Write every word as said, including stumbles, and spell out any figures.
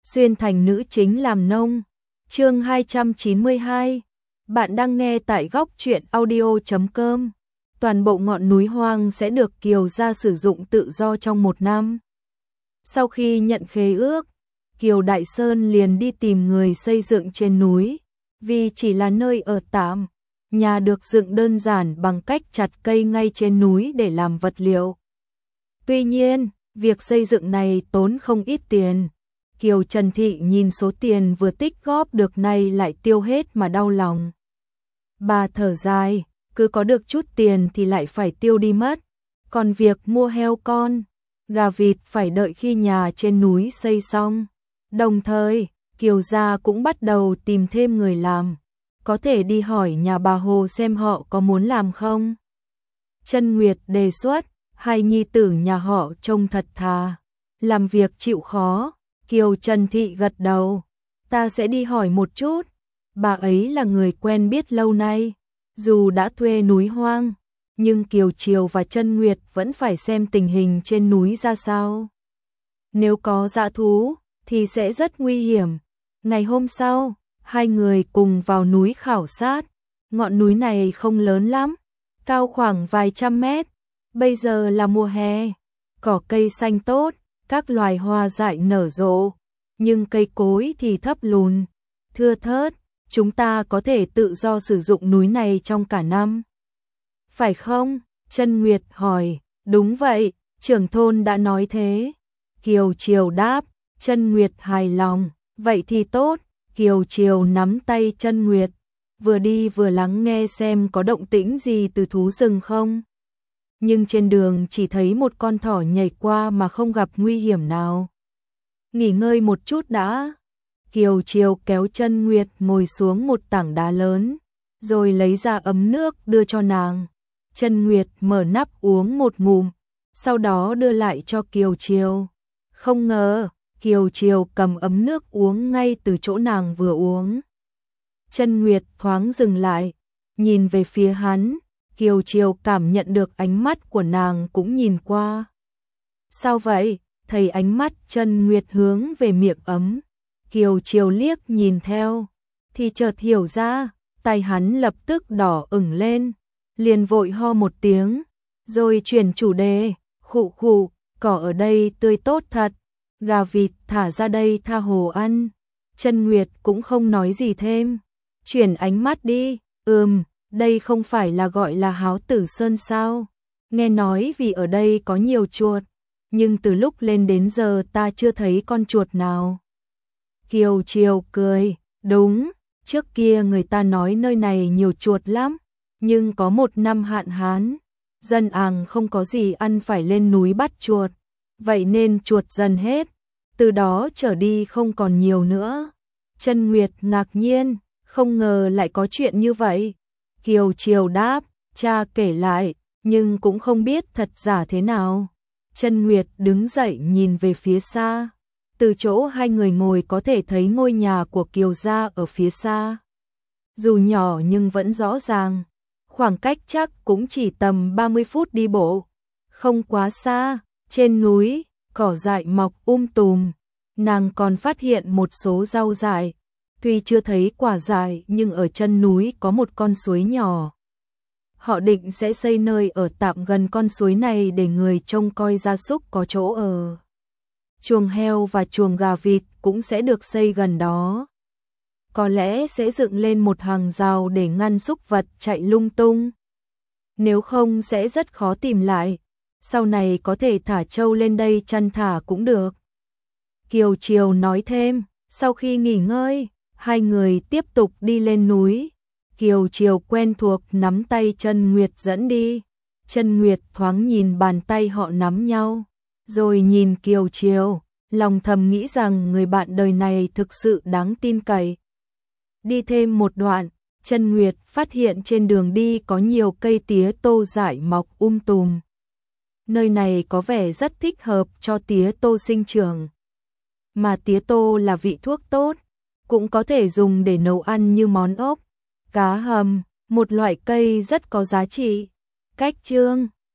xuyên thành nữ chính làm nông. Chương hai trăm chín mươi hai. Bạn đang nghe tại góc truyện audio chấm com. Toàn bộ ngọn núi hoang sẽ được Kiều gia sử dụng tự do trong một năm. Sau khi nhận khế ước, Kiều Đại Sơn liền đi tìm người xây dựng trên núi, vì chỉ là nơi ở tạm. Nhà được dựng đơn giản bằng cách chặt cây ngay trên núi để làm vật liệu. Tuy nhiên, việc xây dựng này tốn không ít tiền. Kiều Trần Thị nhìn số tiền vừa tích góp được nay lại tiêu hết mà đau lòng. Bà thở dài, cứ có được chút tiền thì lại phải tiêu đi mất. Còn việc mua heo con, gà vịt phải đợi khi nhà trên núi xây xong. Đồng thời, Kiều gia cũng bắt đầu tìm thêm người làm. Có thể đi hỏi nhà bà Hồ xem họ có muốn làm không. Trân Nguyệt đề xuất, hai nhi tử nhà họ trông thật thà, làm việc chịu khó. Kiều Trần Thị gật đầu, ta sẽ đi hỏi một chút. Bà ấy là người quen biết lâu nay, dù đã thuê núi hoang, nhưng Kiều Triều và Trân Nguyệt vẫn phải xem tình hình trên núi ra sao. Nếu có dã thú thì sẽ rất nguy hiểm. Ngày hôm sau, hai người cùng vào núi khảo sát. Ngọn núi này không lớn lắm, cao khoảng vài trăm mét. Bây giờ là mùa hè, cỏ cây xanh tốt, các loài hoa dại nở rộ, nhưng cây cối thì thấp lùn, thưa thớt. Chúng ta có thể tự do sử dụng núi này trong cả năm. Phải không? Trân Nguyệt hỏi. Đúng vậy, trưởng thôn đã nói thế. Kiều Triều đáp. Trân Nguyệt hài lòng. Vậy thì tốt. Kiều Triều nắm tay Trân Nguyệt, vừa đi vừa lắng nghe xem có động tĩnh gì từ thú rừng không. Nhưng trên đường chỉ thấy một con thỏ nhảy qua mà không gặp nguy hiểm nào. Nghỉ ngơi một chút đã. Kiều Triều kéo Trân Nguyệt ngồi xuống một tảng đá lớn, rồi lấy ra ấm nước đưa cho nàng. Trân Nguyệt mở nắp uống một ngụm, sau đó đưa lại cho Kiều Triều. Không ngờ, Kiều Triều cầm ấm nước uống ngay từ chỗ nàng vừa uống. Trân Nguyệt thoáng dừng lại, nhìn về phía hắn. Kiều Triều cảm nhận được ánh mắt của nàng cũng nhìn qua. Sao vậy? Thấy ánh mắt Trân Nguyệt hướng về miệng ấm. Kiều Triều liếc nhìn theo, thì chợt hiểu ra, tay hắn lập tức đỏ ửng lên, liền vội ho một tiếng, rồi chuyển chủ đề, khụ khụ, cỏ ở đây tươi tốt thật, gà vịt thả ra đây tha hồ ăn. Trân Nguyệt cũng không nói gì thêm, chuyển ánh mắt đi, ừm, đây không phải là gọi là Háo Tử Sơn sao? Nghe nói vì ở đây có nhiều chuột, nhưng từ lúc lên đến giờ ta chưa thấy con chuột nào. Kiều Triều cười, đúng, trước kia người ta nói nơi này nhiều chuột lắm, nhưng có một năm hạn hán, dân àng không có gì ăn phải lên núi bắt chuột, vậy nên chuột dần hết, từ đó trở đi không còn nhiều nữa. Trân Nguyệt ngạc nhiên, không ngờ lại có chuyện như vậy. Kiều Triều đáp, cha kể lại, nhưng cũng không biết thật giả thế nào. Trân Nguyệt đứng dậy nhìn về phía xa. Từ chỗ hai người ngồi có thể thấy ngôi nhà của Kiều gia ở phía xa. Dù nhỏ nhưng vẫn rõ ràng, khoảng cách chắc cũng chỉ tầm ba mươi phút đi bộ. Không quá xa, trên núi, cỏ dại mọc um tùm. Nàng còn phát hiện một số rau dại. Tuy chưa thấy quả dại nhưng ở chân núi có một con suối nhỏ. Họ định sẽ xây nơi ở tạm gần con suối này để người trông coi gia súc có chỗ ở. Chuồng heo và chuồng gà vịt cũng sẽ được xây gần đó. Có lẽ sẽ dựng lên một hàng rào để ngăn súc vật chạy lung tung. Nếu không sẽ rất khó tìm lại. Sau này có thể thả trâu lên đây chăn thả cũng được. Kiều Triều nói thêm, sau khi nghỉ ngơi, hai người tiếp tục đi lên núi. Kiều Triều quen thuộc nắm tay Trân Nguyệt dẫn đi. Trân Nguyệt thoáng nhìn bàn tay họ nắm nhau, rồi nhìn Kiều Triều, lòng thầm nghĩ rằng người bạn đời này thực sự đáng tin cậy. Đi thêm một đoạn, Trân Nguyệt phát hiện trên đường đi có nhiều cây tía tô dại mọc um tùm. Nơi này có vẻ rất thích hợp cho tía tô sinh trưởng. Mà tía tô là vị thuốc tốt, cũng có thể dùng để nấu ăn như món ốc, cá hầm, một loại cây rất có giá trị. Cách chương